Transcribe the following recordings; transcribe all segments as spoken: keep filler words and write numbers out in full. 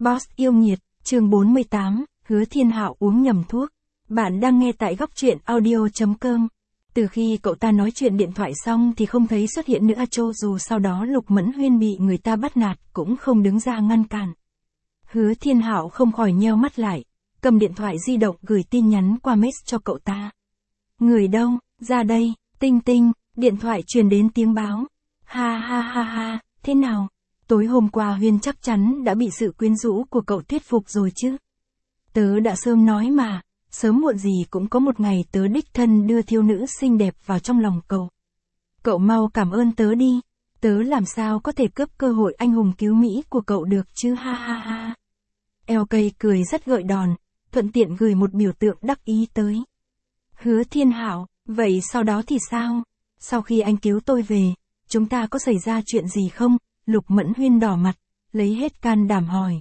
Boss yêu nghiệt, chương bốn mươi tám, Hứa Thiên Hạo uống nhầm thuốc. Bạn đang nghe tại góc truyện audio chấm com. Từ khi cậu ta nói chuyện điện thoại xong thì không thấy xuất hiện nữa, cho dù sau đó Lục Mẫn Huyên bị người ta bắt nạt cũng không đứng ra ngăn cản. Hứa Thiên Hạo không khỏi nheo mắt lại, cầm điện thoại di động gửi tin nhắn qua mess cho cậu ta. Người đâu, ra đây, tinh tinh, điện thoại truyền đến tiếng báo. Ha ha ha ha, thế nào? Tối hôm qua Huyên chắc chắn đã bị sự quyến rũ của cậu thuyết phục rồi chứ. Tớ đã sớm nói mà, sớm muộn gì cũng có một ngày tớ đích thân đưa thiếu nữ xinh đẹp vào trong lòng cậu. Cậu mau cảm ơn tớ đi, tớ làm sao có thể cướp cơ hội anh hùng cứu Mỹ của cậu được chứ, ha ha ha. lờ ca cười rất gợi đòn, thuận tiện gửi một biểu tượng đắc ý tới. Hứa Thiên Hạo, vậy sau đó thì sao? Sau khi anh cứu tôi về, chúng ta có xảy ra chuyện gì không? Lục Mẫn Huyên đỏ mặt, lấy hết can đảm hỏi.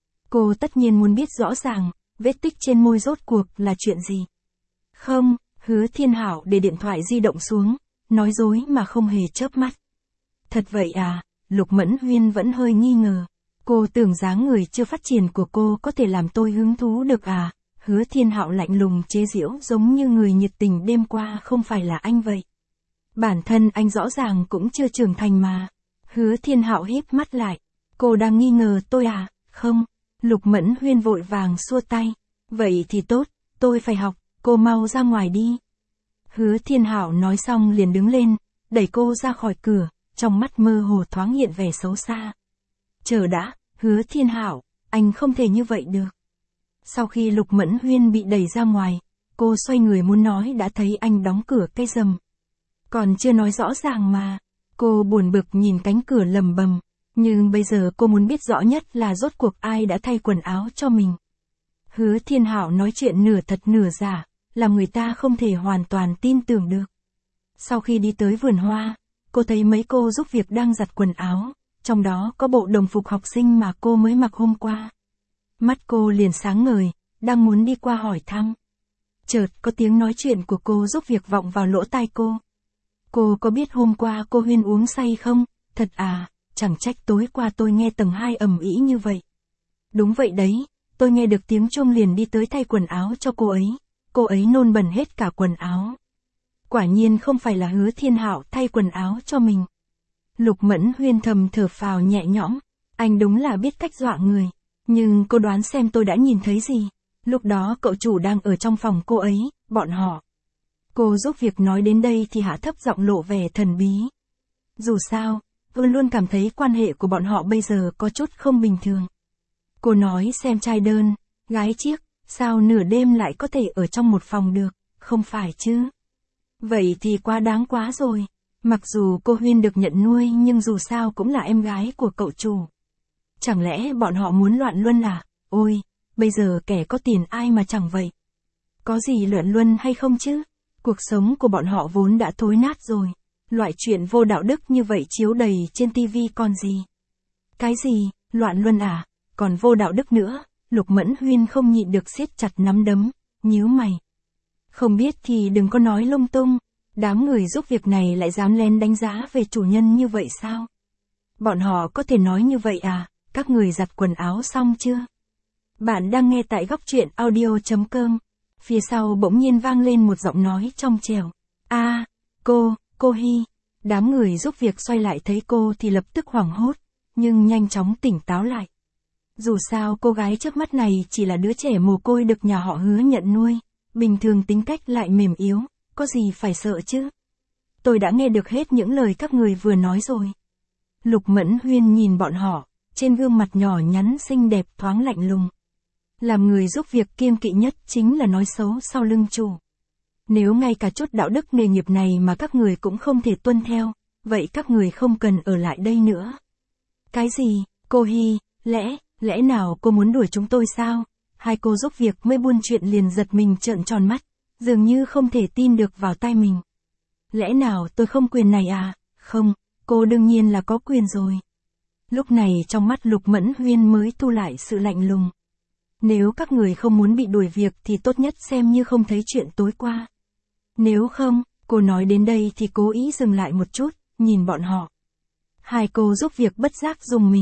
Cô tất nhiên muốn biết rõ ràng, vết tích trên môi rốt cuộc là chuyện gì. Không, Hứa Thiên Hạo để điện thoại di động xuống, nói dối mà không hề chớp mắt. Thật vậy à? Lục Mẫn Huyên vẫn hơi nghi ngờ. Cô tưởng dáng người chưa phát triển của cô có thể làm tôi hứng thú được à? Hứa Thiên Hạo lạnh lùng chế giễu, giống như người nhiệt tình đêm qua không phải là anh vậy. Bản thân anh rõ ràng cũng chưa trưởng thành mà. Hứa Thiên Hạo híp mắt lại. Cô đang nghi ngờ tôi à? Không. Lục Mẫn Huyên vội vàng xua tay. Vậy thì tốt, tôi phải học, cô mau ra ngoài đi. Hứa Thiên Hạo nói xong liền đứng lên, đẩy cô ra khỏi cửa, trong mắt mơ hồ thoáng hiện vẻ xấu xa. Chờ đã, Hứa Thiên Hạo, anh không thể như vậy được. Sau khi Lục Mẫn Huyên bị đẩy ra ngoài, cô xoay người muốn nói đã thấy anh đóng cửa cây rầm. Còn chưa nói rõ ràng mà. Cô buồn bực nhìn cánh cửa lầm bầm, nhưng bây giờ cô muốn biết rõ nhất là rốt cuộc ai đã thay quần áo cho mình. Hứa Thiên Hạo nói chuyện nửa thật nửa giả, làm người ta không thể hoàn toàn tin tưởng được. Sau khi đi tới vườn hoa, cô thấy mấy cô giúp việc đang giặt quần áo, trong đó có bộ đồng phục học sinh mà cô mới mặc hôm qua. Mắt cô liền sáng ngời, đang muốn đi qua hỏi thăm. Chợt có tiếng nói chuyện của cô giúp việc vọng vào lỗ tai cô. Cô có biết hôm qua cô Huyên uống say không? Thật à, chẳng trách tối qua tôi nghe tầng hai ầm ĩ như vậy. Đúng vậy đấy, tôi nghe được tiếng chuông liền đi tới thay quần áo cho cô ấy. Cô ấy nôn bẩn hết cả quần áo. Quả nhiên không phải là Hứa Thiên Hạo thay quần áo cho mình. Lục Mẫn Huyên thầm thở phào nhẹ nhõm. Anh đúng là biết cách dọa người. Nhưng cô đoán xem tôi đã nhìn thấy gì. Lúc đó cậu chủ đang ở trong phòng cô ấy, bọn họ. Cô giúp việc nói đến đây thì hạ thấp giọng lộ vẻ thần bí. Dù sao, tôi luôn cảm thấy quan hệ của bọn họ bây giờ có chút không bình thường. Cô nói xem trai đơn, gái chiếc, sao nửa đêm lại có thể ở trong một phòng được, không phải chứ? Vậy thì quá đáng quá rồi. Mặc dù cô Huyên được nhận nuôi nhưng dù sao cũng là em gái của cậu chủ. Chẳng lẽ bọn họ muốn loạn luân à? Ôi, bây giờ kẻ có tiền ai mà chẳng vậy? Có gì loạn luân hay không chứ? Cuộc sống của bọn họ vốn đã thối nát rồi. Loại chuyện vô đạo đức như vậy chiếu đầy trên tivi còn gì? Cái gì, loạn luân à? Còn vô đạo đức nữa. Lục Mẫn Huyên không nhịn được siết chặt nắm đấm, nhíu mày. Không biết thì đừng có nói lung tung. Đám người giúp việc này lại dám lén đánh giá về chủ nhân như vậy sao? Bọn họ có thể nói như vậy à? Các người giặt quần áo xong chưa? Bạn đang nghe tại góc truyện audio chấm com. Phía sau bỗng nhiên vang lên một giọng nói trong trẻo. A, à, cô, cô Hy. Đám người giúp việc xoay lại thấy cô thì lập tức hoảng hốt, nhưng nhanh chóng tỉnh táo lại. Dù sao cô gái trước mắt này chỉ là đứa trẻ mồ côi được nhà họ Hứa nhận nuôi, bình thường tính cách lại mềm yếu, có gì phải sợ chứ? Tôi đã nghe được hết những lời các người vừa nói rồi. Lục Mẫn Huyên nhìn bọn họ, trên gương mặt nhỏ nhắn xinh đẹp thoáng lạnh lùng. Làm người giúp việc kiêng kỵ nhất chính là nói xấu sau lưng chủ. Nếu ngay cả chút đạo đức nghề nghiệp này mà các người cũng không thể tuân theo, vậy các người không cần ở lại đây nữa. Cái gì, cô Hy, lẽ, lẽ nào cô muốn đuổi chúng tôi sao? Hai cô giúp việc mới buôn chuyện liền giật mình trợn tròn mắt, dường như không thể tin được vào tai mình. Lẽ nào tôi không quyền này à? Không, cô đương nhiên là có quyền rồi. Lúc này trong mắt Lục Mẫn Huyên mới thu lại sự lạnh lùng. Nếu các người không muốn bị đuổi việc thì tốt nhất xem như không thấy chuyện tối qua. Nếu không, cô nói đến đây thì cố ý dừng lại một chút, nhìn bọn họ. Hai cô giúp việc bất giác dùng mình.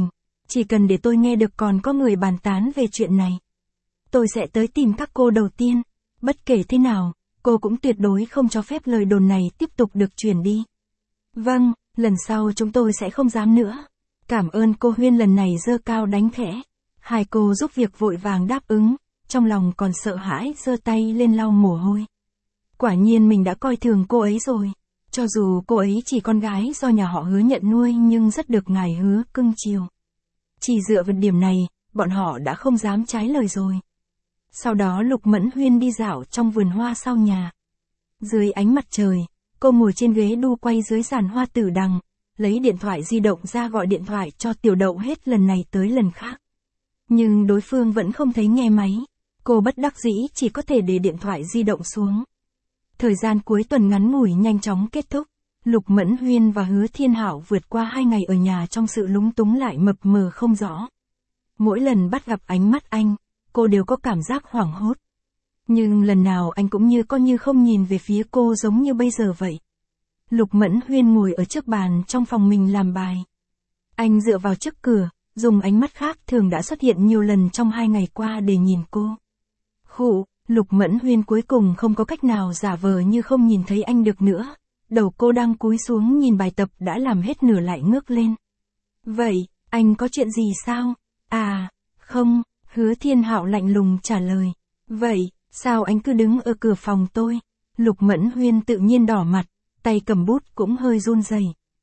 Chỉ cần để tôi nghe được còn có người bàn tán về chuyện này, tôi sẽ tới tìm các cô đầu tiên. Bất kể thế nào, cô cũng tuyệt đối không cho phép lời đồn này tiếp tục được truyền đi. Vâng, lần sau chúng tôi sẽ không dám nữa. Cảm ơn cô Huyên. Lần này giơ cao đánh khẽ. Hai cô giúp việc vội vàng đáp ứng, trong lòng còn sợ hãi giơ tay lên lau mồ hôi. Quả nhiên mình đã coi thường cô ấy rồi. Cho dù cô ấy chỉ con gái do nhà họ Hứa nhận nuôi nhưng rất được ngài Hứa cưng chiều. Chỉ dựa vào điểm này, bọn họ đã không dám trái lời rồi. Sau đó Lục Mẫn Huyên đi dạo trong vườn hoa sau nhà. Dưới ánh mặt trời, cô ngồi trên ghế đu quay dưới giàn hoa tử đằng, lấy điện thoại di động ra gọi điện thoại cho Tiểu Đậu hết lần này tới lần khác. Nhưng đối phương vẫn không thấy nghe máy. Cô bất đắc dĩ chỉ có thể để điện thoại di động xuống. Thời gian cuối tuần ngắn ngủi nhanh chóng kết thúc. Lục Mẫn Huyên và Hứa Thiên Hạo vượt qua hai ngày ở nhà trong sự lúng túng lại mập mờ không rõ. Mỗi lần bắt gặp ánh mắt anh, cô đều có cảm giác hoảng hốt. Nhưng lần nào anh cũng như coi như không nhìn về phía cô giống như bây giờ vậy. Lục Mẫn Huyên ngồi ở trước bàn trong phòng mình làm bài. Anh dựa vào trước cửa, dùng ánh mắt khác thường đã xuất hiện nhiều lần trong hai ngày qua để nhìn cô. Khụ, Lục Mẫn Huyên cuối cùng không có cách nào giả vờ như không nhìn thấy anh được nữa. Đầu cô đang cúi xuống nhìn bài tập đã làm hết nửa lại ngước lên. Vậy, anh có chuyện gì sao? À, không, Hứa Thiên Hạo lạnh lùng trả lời. Vậy, sao anh cứ đứng ở cửa phòng tôi? Lục Mẫn Huyên tự nhiên đỏ mặt, tay cầm bút cũng hơi run rẩy.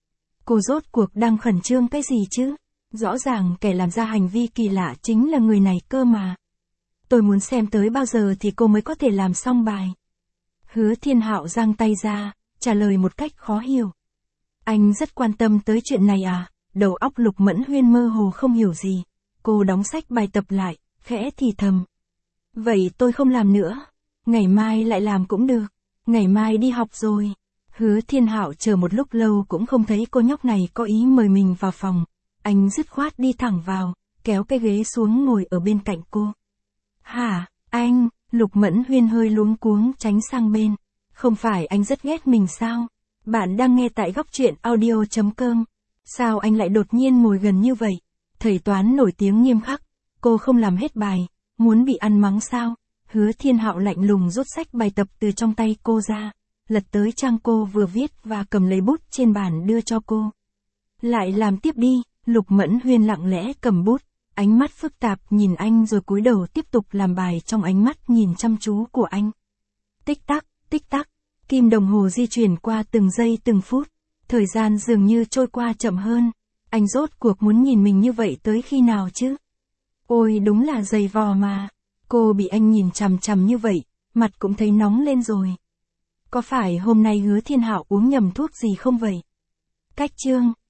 Cô rốt cuộc đang khẩn trương cái gì chứ? Rõ ràng kẻ làm ra hành vi kỳ lạ chính là người này cơ mà. Tôi muốn xem tới bao giờ thì cô mới có thể làm xong bài. Hứa Thiên Hạo giang tay ra, trả lời một cách khó hiểu. Anh rất quan tâm tới chuyện này à? Đầu óc Lục Mẫn Huyên mơ hồ không hiểu gì. Cô đóng sách bài tập lại, khẽ thì thầm. Vậy tôi không làm nữa. Ngày mai lại làm cũng được. Ngày mai đi học rồi. Hứa Thiên Hạo chờ một lúc lâu cũng không thấy cô nhóc này có ý mời mình vào phòng. Anh dứt khoát đi thẳng vào, kéo cái ghế xuống ngồi ở bên cạnh cô. Hả, anh? Lục Mẫn Huyên hơi luống cuống tránh sang bên. Không phải anh rất ghét mình sao? Bạn đang nghe tại góc truyện audio chấm com. Sao anh lại đột nhiên ngồi gần như vậy? Thầy toán nổi tiếng nghiêm khắc. Cô không làm hết bài, muốn bị ăn mắng sao? Hứa Thiên Hạo lạnh lùng rút sách bài tập từ trong tay cô ra, lật tới trang cô vừa viết và cầm lấy bút trên bàn đưa cho cô. Lại làm tiếp đi. Lục Mẫn Huyên lặng lẽ cầm bút, ánh mắt phức tạp nhìn anh rồi cúi đầu tiếp tục làm bài trong ánh mắt nhìn chăm chú của anh. Tích tắc, tích tắc, kim đồng hồ di chuyển qua từng giây từng phút, thời gian dường như trôi qua chậm hơn. Anh rốt cuộc muốn nhìn mình như vậy tới khi nào chứ? Ôi đúng là dày vò mà. Cô bị anh nhìn chằm chằm như vậy, mặt cũng thấy nóng lên rồi. Có phải hôm nay Hứa Thiên Hạo uống nhầm thuốc gì không vậy? Cách chương